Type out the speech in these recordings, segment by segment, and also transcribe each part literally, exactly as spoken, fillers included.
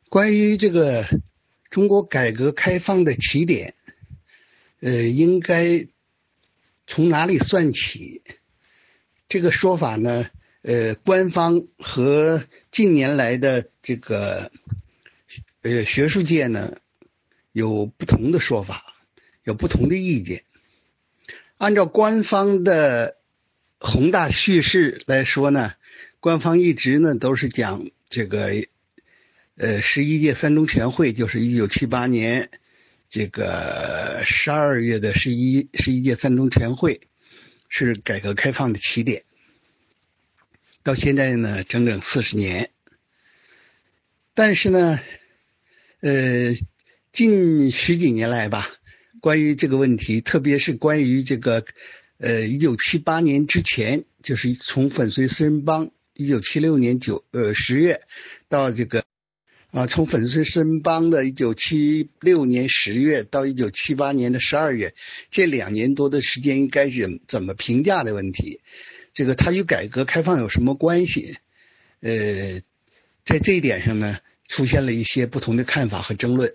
关于这个中国改革开放的起点，呃，应该从哪里算起？这个说法呢，呃，官方和近年来的这个呃学术界呢有不同的说法，有不同的意见。按照官方的宏大叙事来说呢，官方一直呢都是讲这个呃十一届三中全会，就是一九七八年这个十二月的十一十一届三中全会是改革开放的起点，到现在呢整整四十年。但是呢呃近十几年来吧，关于这个问题，特别是关于这个呃一九七八年之前，就是从粉碎四人帮一九七六年九呃十月到这个啊从粉碎四人帮的一九七六年十月到一九七八年的十二月，这两年多的时间应该是怎么评价的问题，这个它与改革开放有什么关系？呃在这一点上呢出现了一些不同的看法和争论。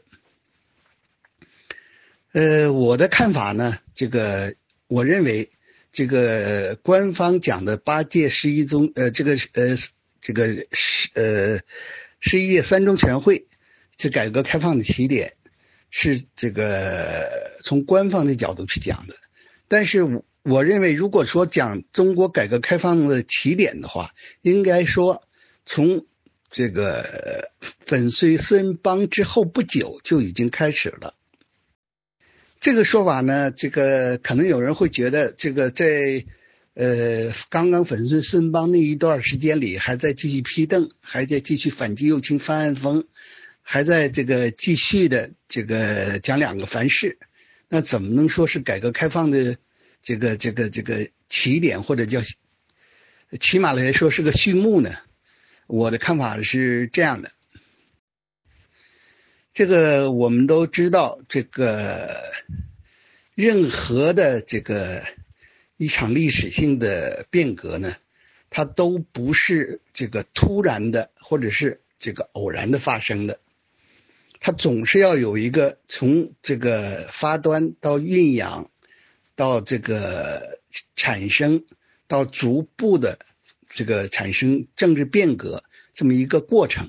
呃，我的看法呢，这个我认为，这个官方讲的八届十一中，呃，这个呃，这个十呃十一届三中全会，是改革开放的起点，是这个从官方的角度去讲的。但是我我认为，如果说讲中国改革开放的起点的话，应该说从这个粉碎四人帮之后不久就已经开始了。这个说法呢，这个可能有人会觉得，这个在呃刚刚粉碎四人帮那一段时间里，还在继续批邓，还在继续反击右倾翻案风，还在这个继续的这个讲两个凡是，那怎么能说是改革开放的这个这个这个起点，或者叫起码来说是个序幕呢？我的看法是这样的。这个我们都知道，这个任何的这个一场历史性的变革呢，它都不是这个突然的或者是这个偶然的发生的，它总是要有一个从这个发端到酝养到这个产生到逐步的这个产生政治变革这么一个过程。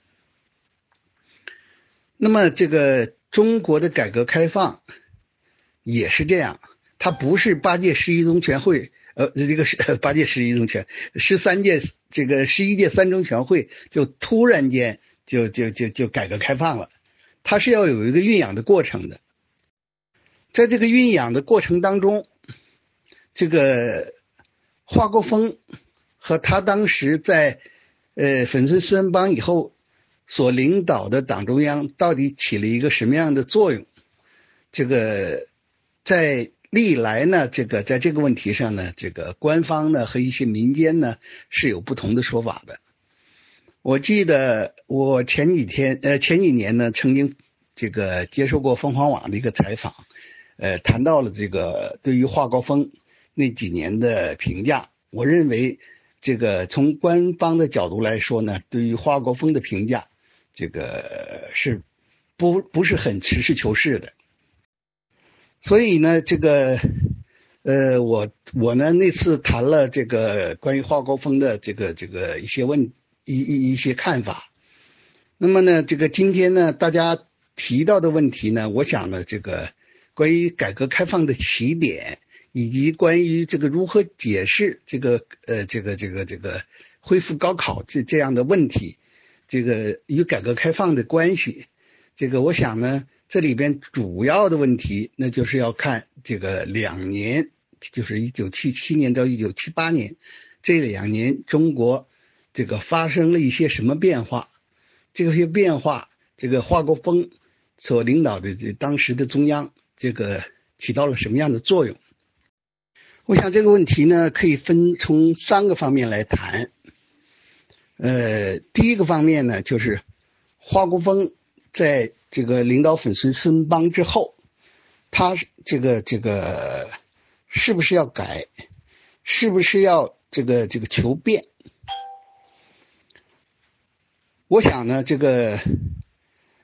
那么这个中国的改革开放也是这样，它不是八届十一中全会，呃，这个是八届十一中全，十三届这个十一届三中全会就突然间就就就就改革开放了，它是要有一个酝养的过程的。在这个酝养的过程当中，这个华国锋和他当时在呃粉碎四人帮以后所领导的党中央到底起了一个什么样的作用？这个在历来呢，这个在这个问题上呢，这个官方呢和一些民间呢是有不同的说法的。我记得我前几天呃前几年呢，曾经这个接受过凤凰网的一个采访，呃，谈到了这个对于华国锋那几年的评价。我认为这个从官方的角度来说呢，对于华国锋的评价，这个是不不是很实事求是的。所以呢，这个呃，我我呢那次谈了这个关于华国锋的这个这个一些问一一一些看法。那么呢，这个今天呢，大家提到的问题呢，我想呢，这个关于改革开放的起点，以及关于这个如何解释这个呃这个这个这个恢复高考这这样的问题，这个与改革开放的关系，这个我想呢，这里边主要的问题，那就是要看这个两年，就是一九七七年到一九七八年这两年，中国这个发生了一些什么变化？这些变化，这个华国锋所领导的当时的中央，这个起到了什么样的作用？我想这个问题呢，可以分从三个方面来谈。呃，第一个方面呢，就是华国锋在这个领导粉碎四人帮之后，他这个这个是不是要改，是不是要这个这个求变？我想呢，这个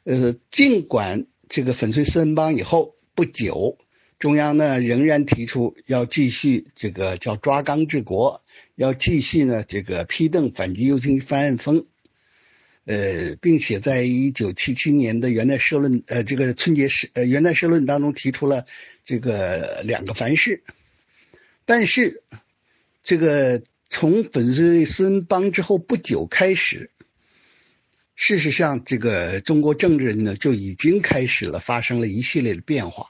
呃，尽管这个粉碎四人帮以后不久，中央呢仍然提出要继续这个叫抓纲治国，要继续呢这个批邓反击右倾翻案风，呃，并且在一九七七年的元旦社论，呃，这个春节社呃元旦社论当中提出了这个两个凡是，但是这个从粉碎四人帮之后不久开始，事实上这个中国政治呢就已经开始了发生了一系列的变化。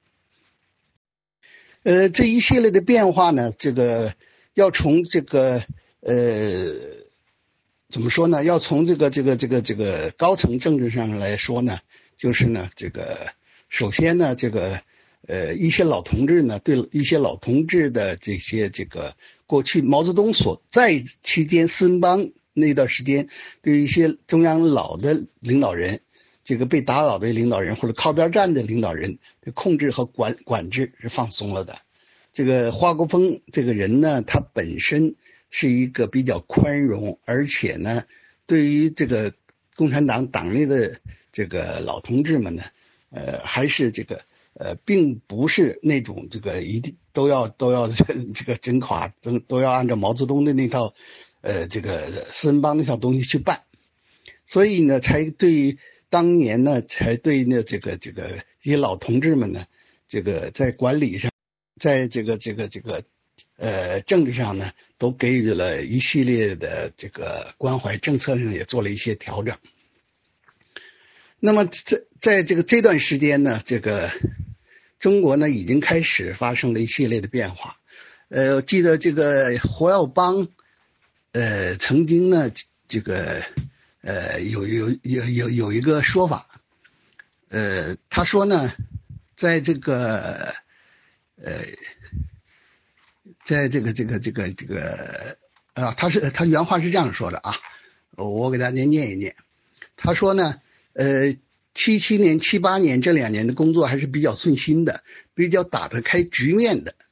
呃，这一系列的变化呢，这个要从这个呃怎么说呢？要从这个这个这个这个高层政治上来说呢，就是呢这个首先呢这个呃一些老同志呢对一些老同志的这些这个过去毛泽东所在期间四人帮那段时间对一些中央老的领导人，这个被打倒的领导人或者靠边站的领导人的控制和管管制是放松了的。这个华国锋这个人呢，他本身是一个比较宽容，而且呢对于这个共产党党内的这个老同志们呢，呃还是这个呃并不是那种这个一定都要都要这个整垮都都要按照毛泽东的那套呃这个四人帮那套东西去办，所以呢才对当年呢才对呢这个这个一些老同志们呢，这个在管理上，在这个这个这个呃政治上呢都给予了一系列的这个关怀，政策上也做了一些调整。那么在在这个这段时间呢，这个中国呢已经开始发生了一系列的变化。呃，我记得这个胡耀邦呃曾经呢这个呃有有有有有一个说法，呃他说呢，在这个呃在这个这个这个这个啊，他是他原话是这样说的啊，我给大家念一念。他说呢，呃，七七年、七八年这两年的工作还是比较顺心的，比较打得开局面的。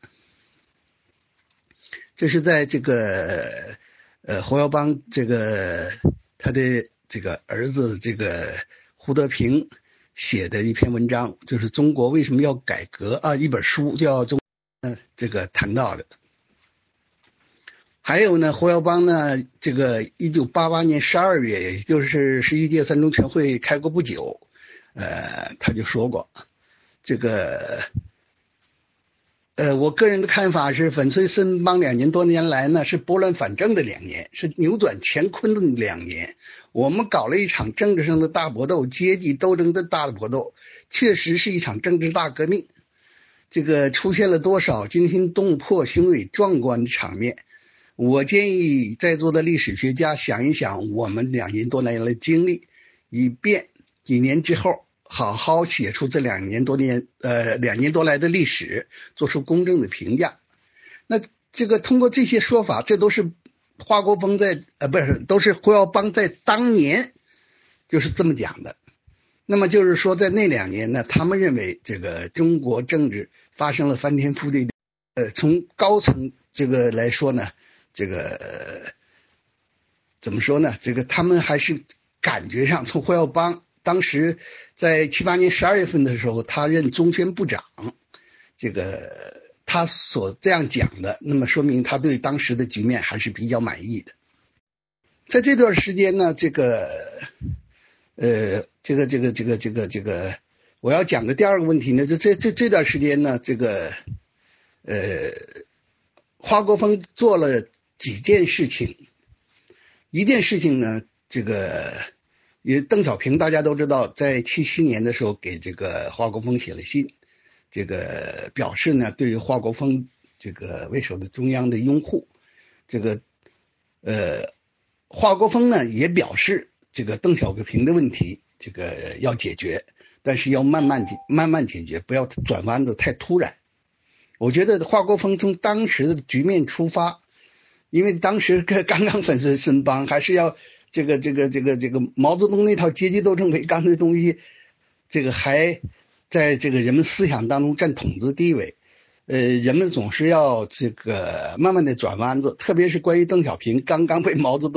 这是在这个呃胡耀邦这个他的这个儿子这个胡德平写的一篇文章，就是中国为什么要改革啊，一本书叫中呃这个谈到的。还有呢，胡耀邦呢，这个一九八八年十二月，也就是十一届三中全会开过不久，呃，他就说过，这个，呃，我个人的看法是，粉碎四人帮两年多年来呢，是拨乱反正的两年，是扭转乾坤的两年。我们搞了一场政治上的大搏斗，阶级斗争的大搏斗，确实是一场政治大革命。这个出现了多少惊心动魄、雄伟壮观的场面？我建议在座的历史学家想一想我们两年多来的经历，以便几年之后好好写出这两年多年呃两年多来的历史，做出公正的评价。那这个通过这些说法，这都是华国锋在呃不是都是胡耀邦在当年就是这么讲的。那么就是说，在那两年呢，他们认为这个中国政治发生了翻天覆地的，呃，从高层这个来说呢。这个、呃、怎么说呢？这个他们还是感觉上，从胡耀邦当时在七八年十二月份的时候，他任中宣部长，这个他所这样讲的，那么说明他对当时的局面还是比较满意的。在这段时间呢，这个呃，这个这个这个这个这个，我要讲的第二个问题呢，就这这这段时间呢，这个呃，华国锋做了几件事情。一件事情呢，这个也邓小平大家都知道，在七七年的时候给这个华国锋写了信，这个表示呢对于华国锋这个为首的中央的拥护。这个呃华国锋呢也表示，这个邓小平的问题这个要解决，但是要慢慢慢慢解决，不要转弯子太突然。我觉得华国锋从当时的局面出发，因为当时刚刚粉碎四人帮，还是要这个这个这个这个毛泽东那套阶级斗争为纲的东西，这个还在这个人们思想当中占统治地位。呃，人们总是要这个慢慢的转弯子，特别是关于邓小平刚刚被毛泽东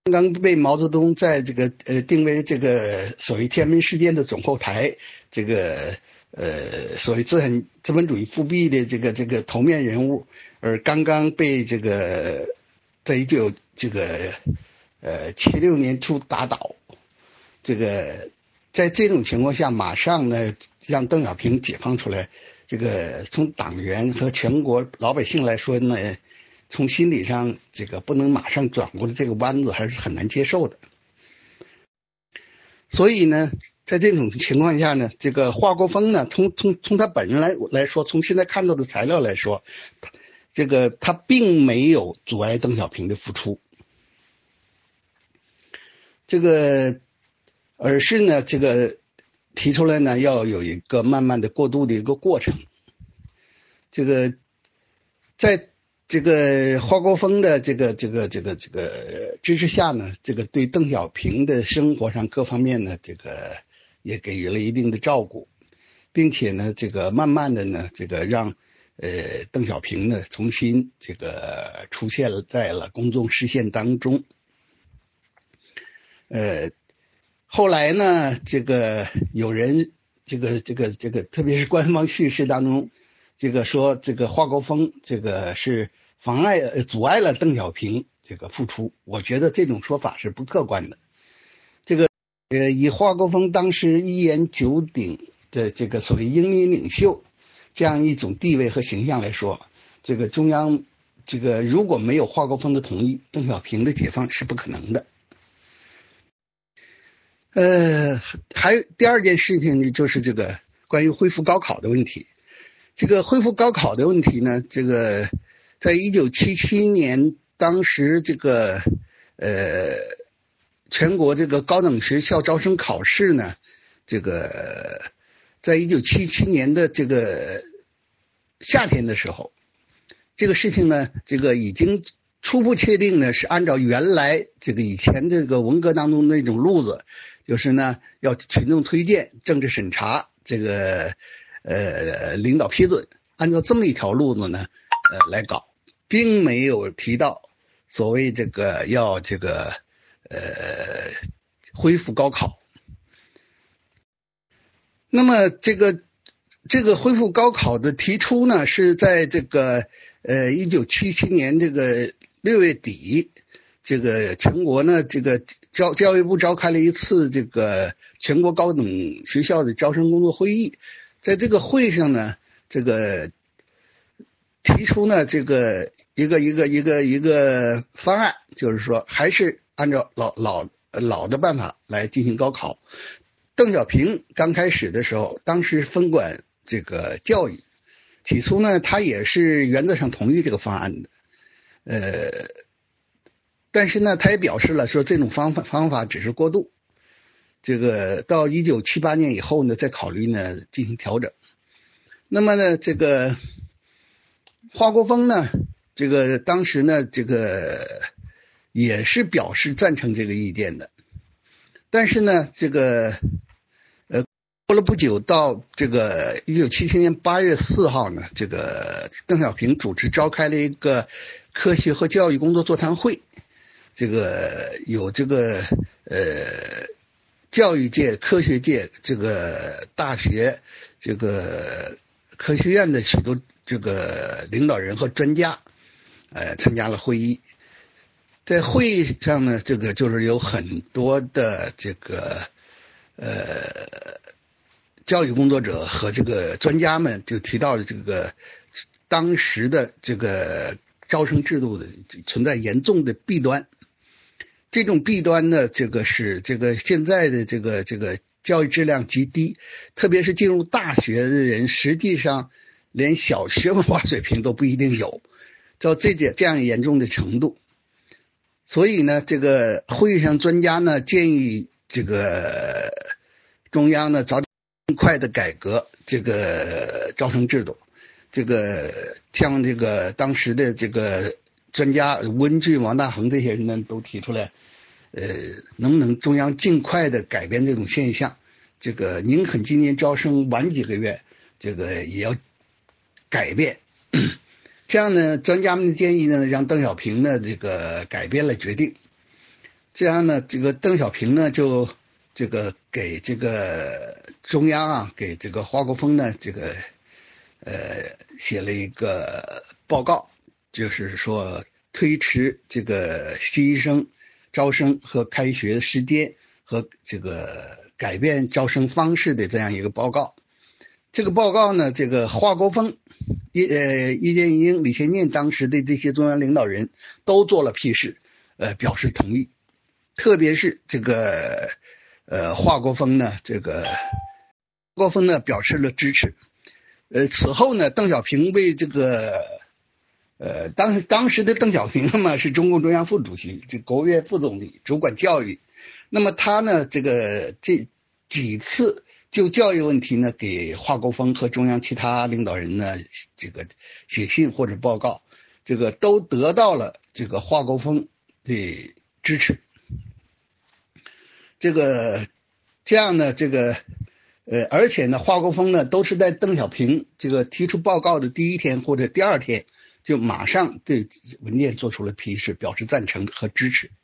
刚被毛泽东在这个呃定为这个所谓天安门事件的总后台，这个呃所谓资产资本主义复辟的这个这个头面人物，而刚刚被这个在一九这个呃七六年初打倒，这个在这种情况下，马上呢让邓小平解放出来，这个从党员和全国老百姓来说呢，从心理上这个不能马上转过来这个弯子，还是很难接受的。所以呢，在这种情况下呢，这个华国锋呢，从从从他本人来来说，从现在看到的材料来说，这个他并没有阻碍邓小平的复出，这个而是呢，这个提出来呢，要有一个慢慢的过渡的一个过程。这个在这个华国锋的这个这个这个这个支持下呢，这个对邓小平的生活上各方面呢，这个也给予了一定的照顾，并且呢，这个慢慢的呢，这个让呃邓小平呢重新这个出现了在了公众视线当中。呃，后来呢，这个有人这个这个这个，特别是官方叙事当中，这个说这个华国锋这个是妨碍呃阻碍了邓小平这个复出，我觉得这种说法是不客观的。这个呃以华国锋当时一言九鼎的这个所谓英明领袖这样一种地位和形象来说，这个中央这个如果没有华国锋的同意，邓小平的解放是不可能的。呃，还有第二件事情呢，就是这个关于恢复高考的问题。这个恢复高考的问题呢，这个在一九七七年，当时这个呃全国这个高等学校招生考试呢，这个在一九七七年的这个夏天的时候，这个事情呢，这个已经初步确定呢，是按照原来这个以前这个文革当中那种路子，就是呢要群众推荐、政治审查、这个呃领导批准，按照这么一条路子呢呃来搞，并没有提到所谓这个要这个呃恢复高考。那么这个这个恢复高考的提出呢，是在这个呃一九七七年这个六月底，这个全国呢这个教教育部召开了一次这个全国高等学校的招生工作会议，在这个会上呢，这个提出呢这个一个一个一个一个方案，就是说还是按照老老老的办法来进行高考。邓小平刚开始的时候，当时分管这个教育，起初呢他也是原则上同意这个方案的，呃，但是呢他也表示了说这种方法方法只是过渡，这个到一九七八年以后呢再考虑呢进行调整。那么呢这个华国锋呢，这个当时呢这个也是表示赞成这个意见的，但是呢这个呃过了不久，到这个一九七七年八月四号呢，这个邓小平主持召开了一个科学和教育工作座谈会，这个有这个呃教育界、科学界、这个大学、这个科学院的许多这个领导人和专家呃参加了会议。在会议上呢，这个就是有很多的这个呃教育工作者和这个专家们就提到了这个当时的这个招生制度的存在严重的弊端。这种弊端呢，这个是这个现在的这个这个教育质量极低，特别是进入大学的人，实际上连小学文化水平都不一定有，到这这这样严重的程度。所以呢，这个会议上专家呢建议这个中央呢早点尽快的改革这个招生制度。这个像这个当时的这个专家温俊、王大珩这些人呢都提出来，呃，能不能中央尽快的改变这种现象？这个宁肯今年招生晚几个月，这个也要改变。这样呢，专家们的建议呢，让邓小平呢这个改变了决定。 这样呢，这个邓小平呢就这个给这个中央啊，给这个华国锋呢这个呃写了一个报告，就是说推迟这个新生招生和开学时间和这个改变招生方式的这样一个报告。这个报告呢，这个华国锋、叶呃叶剑英、李先念当时的这些中央领导人都做了批示，呃表示同意。特别是这个呃华国锋呢，这个华国锋呢表示了支持。呃，此后呢，邓小平为这个呃当当时的邓小平嘛是中共中央副主席，这国务院副总理，主管教育。那么他呢，这个这几次就教育问题呢，给华国锋和中央其他领导人呢，这个写信或者报告，这个都得到了这个华国锋的支持。这个这样呢，这个呃，而且呢，华国锋呢都是在邓小平这个提出报告的第一天或者第二天，就马上对文件做出了批示，表示赞成和支持。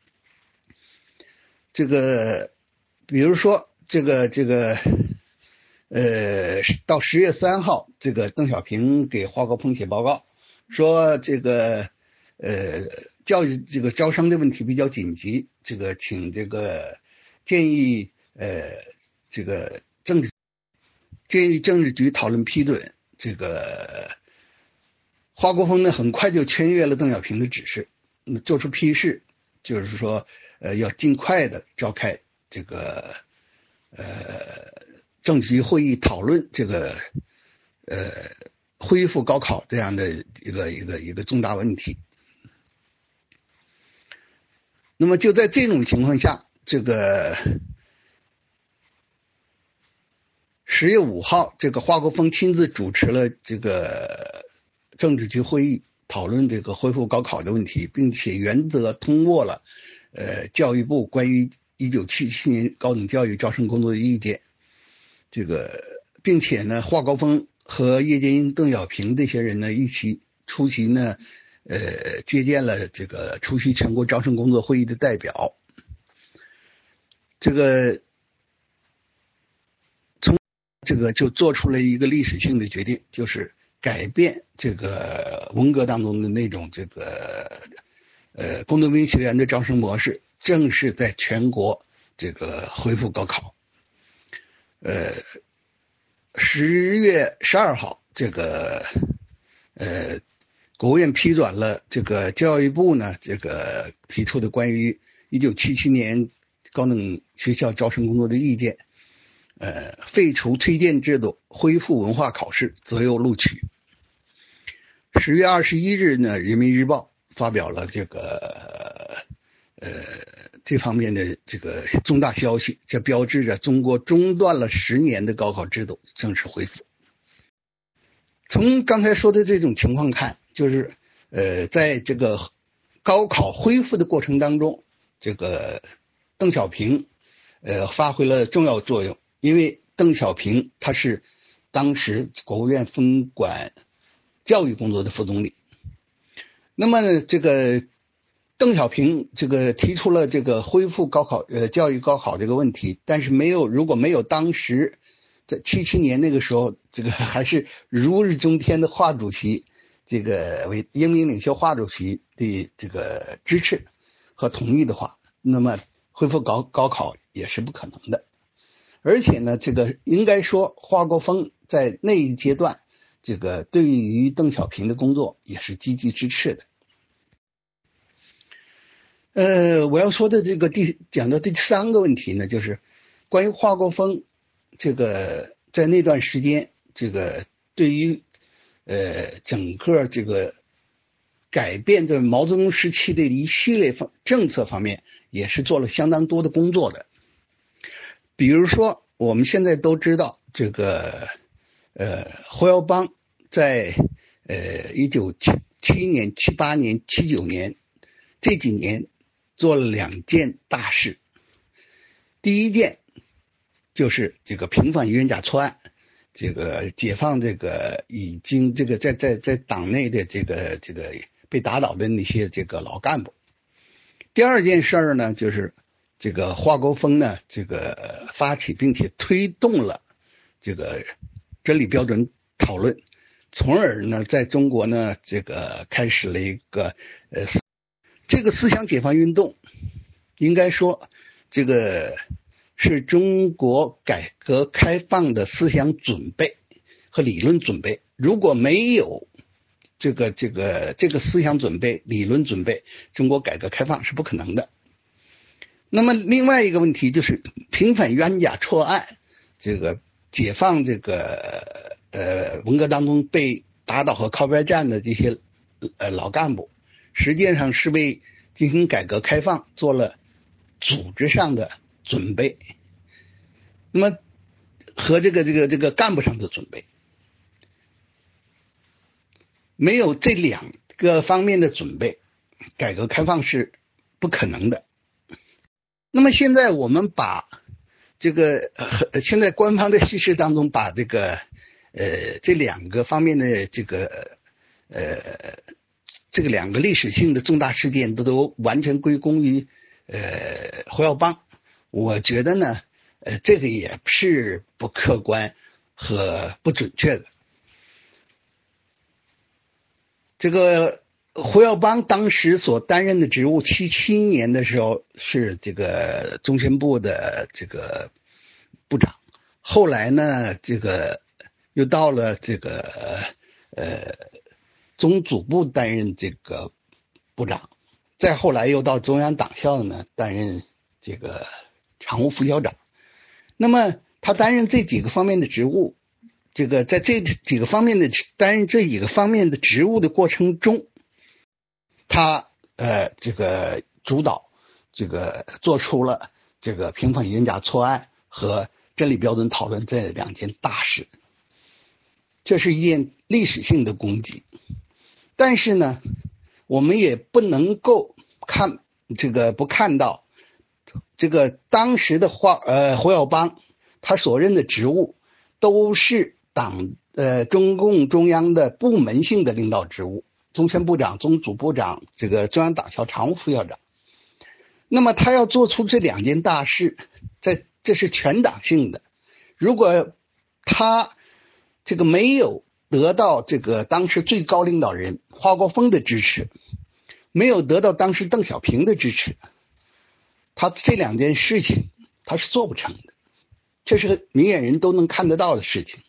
这个比如说这个这个呃，到十月三号，这个邓小平给华国锋写报告，说这个呃教育这个招生的问题比较紧急，这个请这个建议呃这个政治建议政治局讨论批准。这个华国锋呢很快就签阅了邓小平的指示，做出批示，就是说呃要尽快的召开这个呃政治局会议，讨论这个呃恢复高考这样的一个一个一个重大问题。那么就在这种情况下，这个十月五号，这个华国锋亲自主持了这个政治局会议，讨论这个恢复高考的问题，并且原则通过了呃教育部关于一九七七年高等教育招生工作的意见。这个并且呢，华国锋和叶剑英、邓小平这些人呢一起出席呢呃接见了这个出席全国招生工作会议的代表。这个从这个就做出了一个历史性的决定，就是改变这个文革当中的那种这个呃工农兵学员的招生模式，正式在全国这个恢复高考。呃，十月十二号，这个呃国务院批转了这个教育部呢这个提出的关于一九七七年高等学校招生工作的意见，呃，废除推荐制度，恢复文化考试，择优录取。十月二十一日呢，人民日报发表了这个呃这方面的这个重大消息，这标志着中国中断了十年的高考制度正式恢复。从刚才说的这种情况看，就是呃在这个高考恢复的过程当中，这个邓小平呃发挥了重要作用。因为邓小平他是当时国务院分管教育工作的副总理，那么这个邓小平这个提出了这个恢复高考呃教育高考这个问题，但是没有如果没有当时在七七年那个时候这个还是如日中天的华主席，这个为英明领袖华主席的这个支持和同意的话，那么恢复高高考也是不可能的。而且呢，这个应该说华国锋在那一阶段，这个对于邓小平的工作也是积极支持的。呃，我要说的这个第讲的第三个问题呢，就是关于华国锋这个在那段时间，这个对于呃整个这个改变的毛泽东时期的一系列方政策方面，也是做了相当多的工作的。比如说我们现在都知道这个呃胡耀邦在呃一九七七年、七八年、七九年这几年做了两件大事。第一件就是这个平反冤假错案，这个解放这个已经这个在在在党内的这个这个被打倒的那些这个老干部。 第二件事儿呢，就是这个华国锋呢，这个发起并且推动了这个真理标准讨论，从而呢，在中国呢，这个开始了一个呃，这个思想解放运动，应该说这个是中国改革开放的思想准备和理论准备。如果没有这个这个这个思想准备、理论准备，中国改革开放是不可能的。那么另外一个问题就是平反冤假错案，这个解放这个呃文革当中被打倒和靠边站的这些呃老干部，实际上是为进行改革开放做了组织上的准备，那么和这个这个这个干部上的准备。没有这两个方面的准备，改革开放是不可能的。那么现在我们把这个呃现在官方的叙事当中把这个呃这两个方面的这个呃这个两个历史性的重大事件都都完全归功于呃胡耀邦，我觉得呢呃这个也是不客观和不准确的。这个胡耀邦当时所担任的职务，七七年的时候是这个中宣部的这个部长，后来呢，这个又到了这个呃中组部担任这个部长，再后来又到中央党校呢担任这个常务副校长。那么他担任这几个方面的职务。这个在这几个方面的担任这几个方面的职务的过程中，他呃这个主导这个做出了这个平反冤假错案和真理标准讨论这两件大事，这是一件历史性的功绩。但是呢，我们也不能够看这个不看到这个当时的华呃胡耀邦他所任的职务都是党呃中共中央的部门性的领导职务，中宣部长、中组部长、这个中央党校常务副校长。那么他要做出这两件大事，在这是全党性的。如果他这个没有得到这个当时最高领导人华国锋的支持，没有得到当时邓小平的支持，他这两件事情他是做不成的，这是明眼人都能看得到的事情。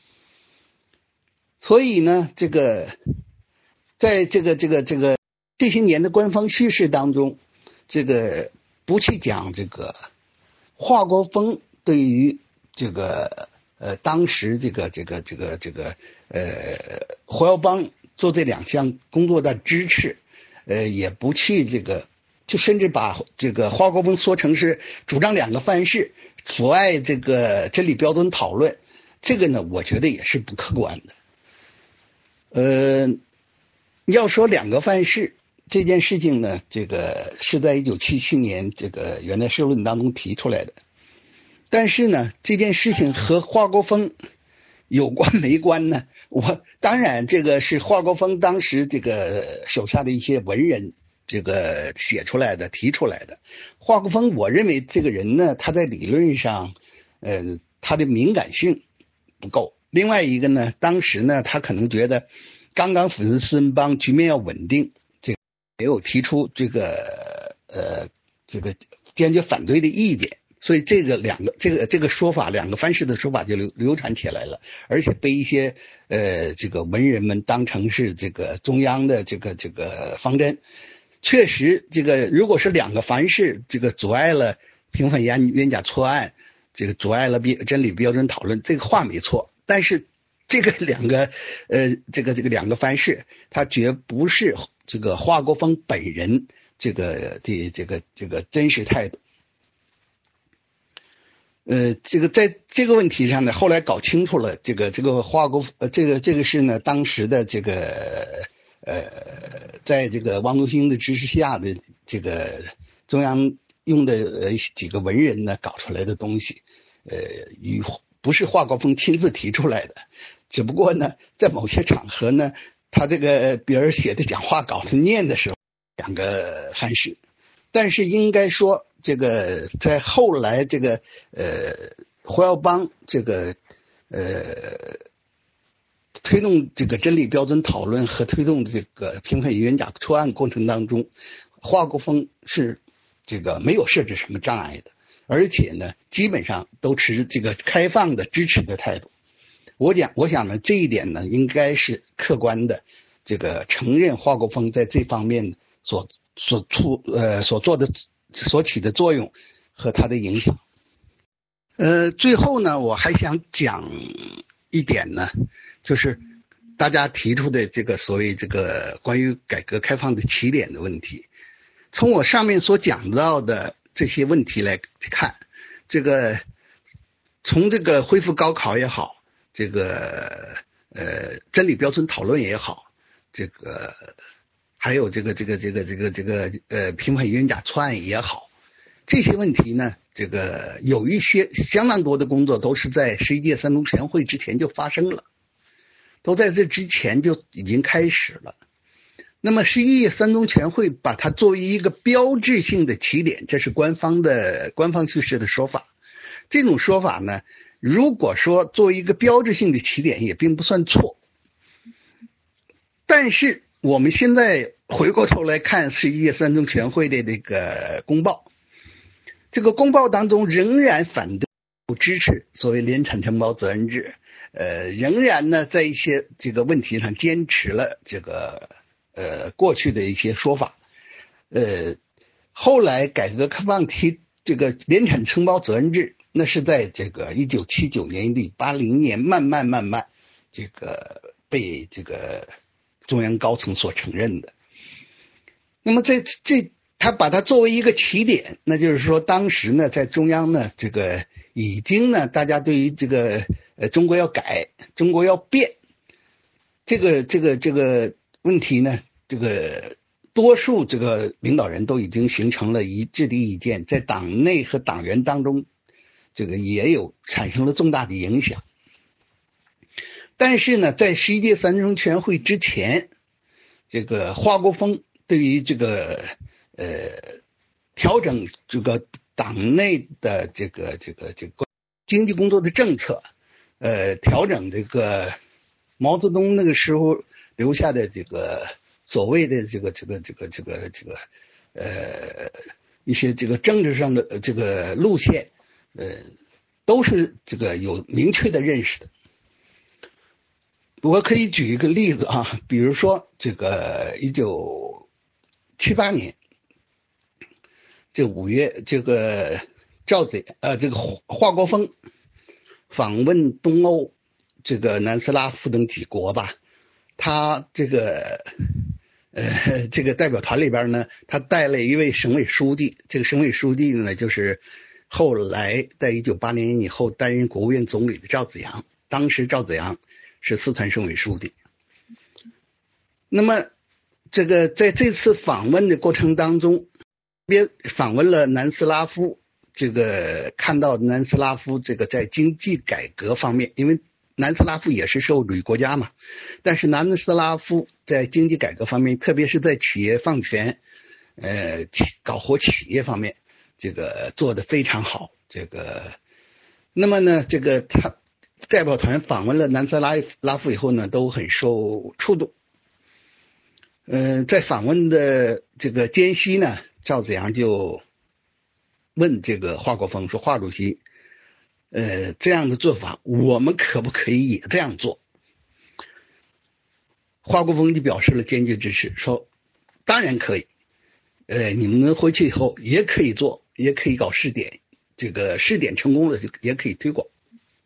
所以呢，这个在这个这个这个这些年的官方叙事当中，这个不去讲这个华国锋对于这个呃当时这个这个这个这个呃胡耀邦做这两项工作的支持，呃也不去这个就甚至把这个华国锋说成是主张两个范式，阻碍这个真理标准讨论，这个呢我觉得也是不客观的。呃，要说两个范式这件事情呢，这个是在一九七七年这个元代社论当中提出来的。但是呢，这件事情和华国锋有关没关呢？我当然这个是华国锋当时这个手下的一些文人这个写出来的、提出来的。华国锋，我认为这个人呢，他在理论上，呃，他的敏感性不够。另外一个呢，当时呢，他可能觉得刚刚抚顺四人帮局面要稳定，这个没有提出这个呃这个坚决反对的意见，所以这个两个这个这个说法，两个范式的说法就流流传起来了，而且被一些呃这个文人们当成是这个中央的这个这个方针。确实，这个如果是两个范式，这个阻碍了平反冤冤假错案，这个阻碍了真理标准讨论，这个话没错。但是这个两个呃这个这个两个范式，它绝不是这个华国锋本人这个的这个这个真实态度。呃，这个在这个问题上呢，后来搞清楚了，这个这个华国呃这个这个是呢当时的这个呃在这个汪东兴的支持下的这个中央用的呃几个文人呢搞出来的东西，呃与不是华国锋亲自提出来的，只不过呢，在某些场合呢，他这个别人写的讲话稿子念的时候，两个范式。 但是应该说，这个在后来这个呃胡耀邦这个呃推动这个真理标准讨论和推动这个评判冤假错案过程当中，华国锋是这个没有设置什么障碍的，而且呢，基本上都持这个开放的支持的态度。我讲，我想呢，这一点呢，应该是客观的，这个承认华国锋在这方面所所处呃所做的所起的作用和他的影响。呃，最后呢，我还想讲一点呢，就是大家提出的这个所谓这个关于改革开放的起点的问题。从我上面所讲到的这些问题来看，这个从这个恢复高考也好，这个呃真理标准讨论也好，这个还有这个这个这个这个这个呃评判冤假错案也好，这些问题呢，这个有一些相当多的工作都是在十一届三中全会之前就发生了，都在这之前就已经开始了。那么十一届三中全会把它作为一个标志性的起点，这是官方的官方叙事的说法。这种说法呢，如果说作为一个标志性的起点也并不算错。但是我们现在回过头来看十一届三中全会的这个公报，这个公报当中仍然反对不支持所谓联产承包责任制，呃，仍然呢在一些这个问题上坚持了这个呃过去的一些说法。呃，后来改革开放提这个联产承包责任制，那是在这个一九七九年底八零年慢慢慢慢这个被这个中央高层所承认的。那么在这他把它作为一个起点，那就是说当时呢在中央呢这个已经呢大家对于这个呃中国要改，中国要变这个这个这个问题呢，这个多数这个领导人都已经形成了一致的意见，在党内和党员当中这个也有产生了重大的影响。但是呢在十一届三中全会之前，这个华国锋对于这个呃调整这个党内的这个这个这个经济工作的政策，呃调整这个毛泽东那个时候留下的这个所谓的这个这个这个这个这个呃一些这个政治上的这个路线，呃都是这个有明确的认识的。我可以举一个例子啊，比如说这个一九七八年这五月，这个赵子呃这个华国锋访问东欧这个南斯拉夫等几国吧，他这个呃这个代表团里边呢，他带了一位省委书记，这个省委书记呢就是后来在一九八零年以后担任国务院总理的赵紫阳，当时赵紫阳是四川省委书记。那么这个在这次访问的过程当中，别访问了南斯拉夫，这个看到南斯拉夫这个在经济改革方面，因为南斯拉夫也是受旅国家嘛，但是南斯拉夫在经济改革方面，特别是在企业放权呃搞活企业方面，这个做得非常好。这个那么呢这个他代表团访问了南斯拉夫以后呢，都很受触动。呃，在访问的这个间隙呢，赵紫阳就问这个华国锋说：“华主席，呃，这样的做法，我们可不可以也这样做？”华国锋就表示了坚决支持，说：“当然可以，呃，你们回去以后也可以做，也可以搞试点，这个试点成功了就也可以推广。”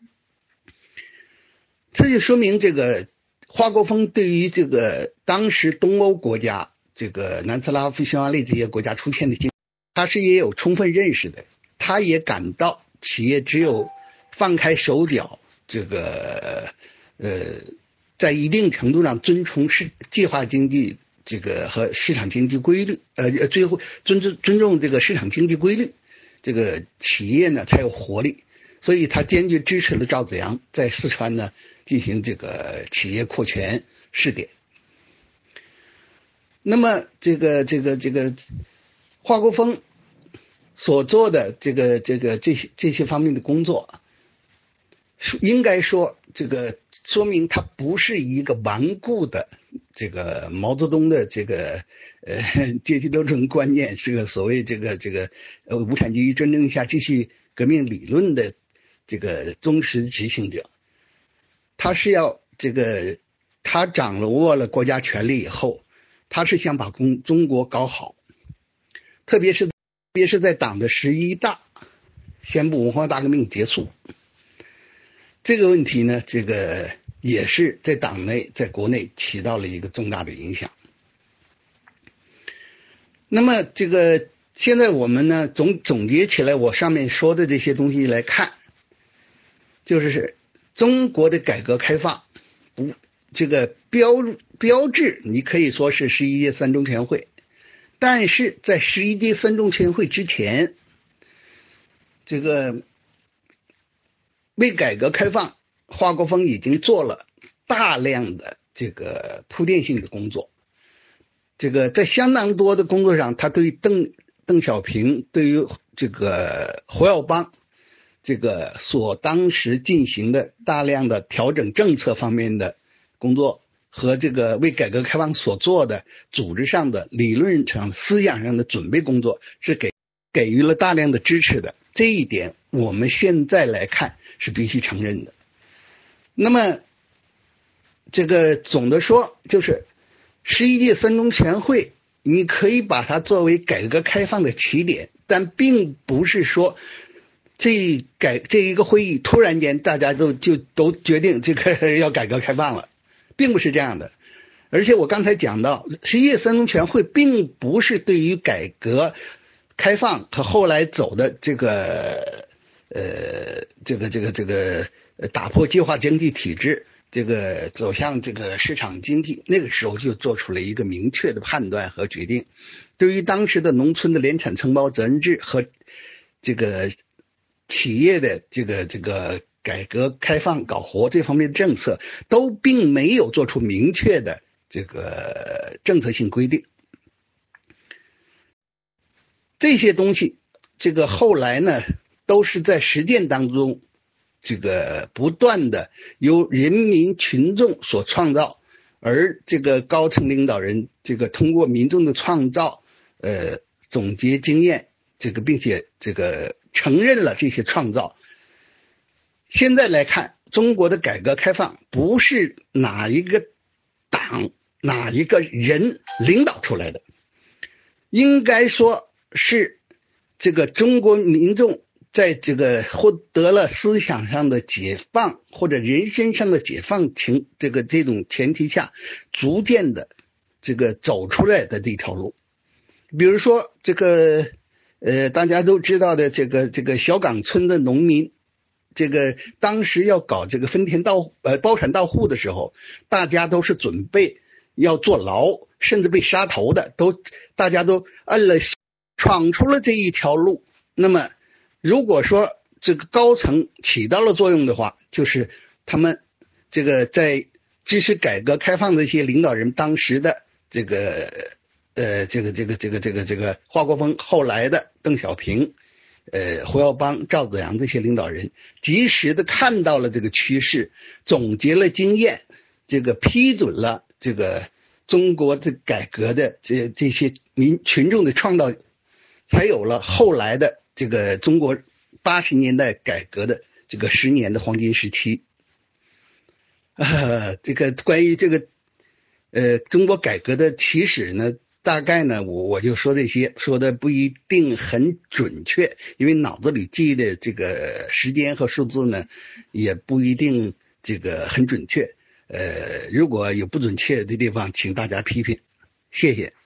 这就说明这个华国锋对于这个当时东欧国家，这个南斯拉夫、匈牙利这些国家出现的经济，他是也有充分认识的。他也感到企业只有放开手脚，这个呃，在一定程度上遵从市计划经济这个和市场经济规律，呃，最后尊尊尊重这个市场经济规律，这个企业呢才有活力。所以他坚决支持了赵紫阳在四川呢进行这个企业扩权试点。那么这个这个这个华国锋所做的这个这个这些这些方面的工作，应该说这个说明他不是一个顽固的这个毛泽东的这个呃阶级标准观念，是个所谓这个这个呃无产阶级专政下继续革命理论的这个忠实执行者。他是要这个他掌握了国家权力以后，他是想把中中国搞好，特别是特别是在党的十一大宣布文化大革命结束这个问题呢，这个也是在党内在国内起到了一个重大的影响。那么这个现在我们呢总总结起来我上面说的这些东西来看，就是中国的改革开放不这个标标志你可以说是十一届三中全会，但是在十一届三中全会之前，这个为改革开放，华国锋已经做了大量的这个铺垫性的工作。这个在相当多的工作上，他对邓邓小平，对于这个胡耀邦这个所当时进行的大量的调整政策方面的工作，和这个为改革开放所做的组织上的理论上思想上的准备工作，是给给予了大量的支持的。这一点我们现在来看是必须承认的。那么这个总的说，就是十一届三中全会你可以把它作为改革开放的起点，但并不是说这改这一个会议突然间大家都就都决定这个要改革开放了，并不是这样的。而且我刚才讲到，十一届三中全会并不是对于改革开放和后来走的这个呃这个这个这个打破计划经济体制，这个走向这个市场经济，那个时候就做出了一个明确的判断和决定。对于当时的农村的联产承包责任制和这个企业的这个这个改革开放搞活这方面的政策，都并没有做出明确的这个政策性规定。这些东西这个后来呢都是在实践当中这个不断的由人民群众所创造，而这个高层领导人这个通过民众的创造呃总结经验，这个并且这个承认了这些创造。现在来看，中国的改革开放不是哪一个党哪一个人领导出来的，应该说是这个中国民众在这个获得了思想上的解放或者人身上的解放情这个这种前提下，逐渐的这个走出来的这条路。比如说这个呃大家都知道的这个这个小岗村的农民，这个当时要搞这个分田到呃包产到户的时候，大家都是准备要坐牢，甚至被杀头的，都大家都按了闯出了这一条路。那么如果说这个高层起到了作用的话，就是他们这个在支持改革开放的一些领导人，当时的这个呃这个这个这个这个这个华国锋，后来的邓小平，呃胡耀邦、赵紫阳这些领导人，及时的看到了这个趋势，总结了经验，这个批准了这个中国的改革的这这些民群众的创造，才有了后来的这个中国八十年代改革的这个十年的黄金时期。呃，这个关于这个呃中国改革的起始呢，大概呢我我就说这些，说的不一定很准确，因为脑子里记的这个时间和数字呢也不一定这个很准确。呃，如果有不准确的地方，请大家批评，谢谢。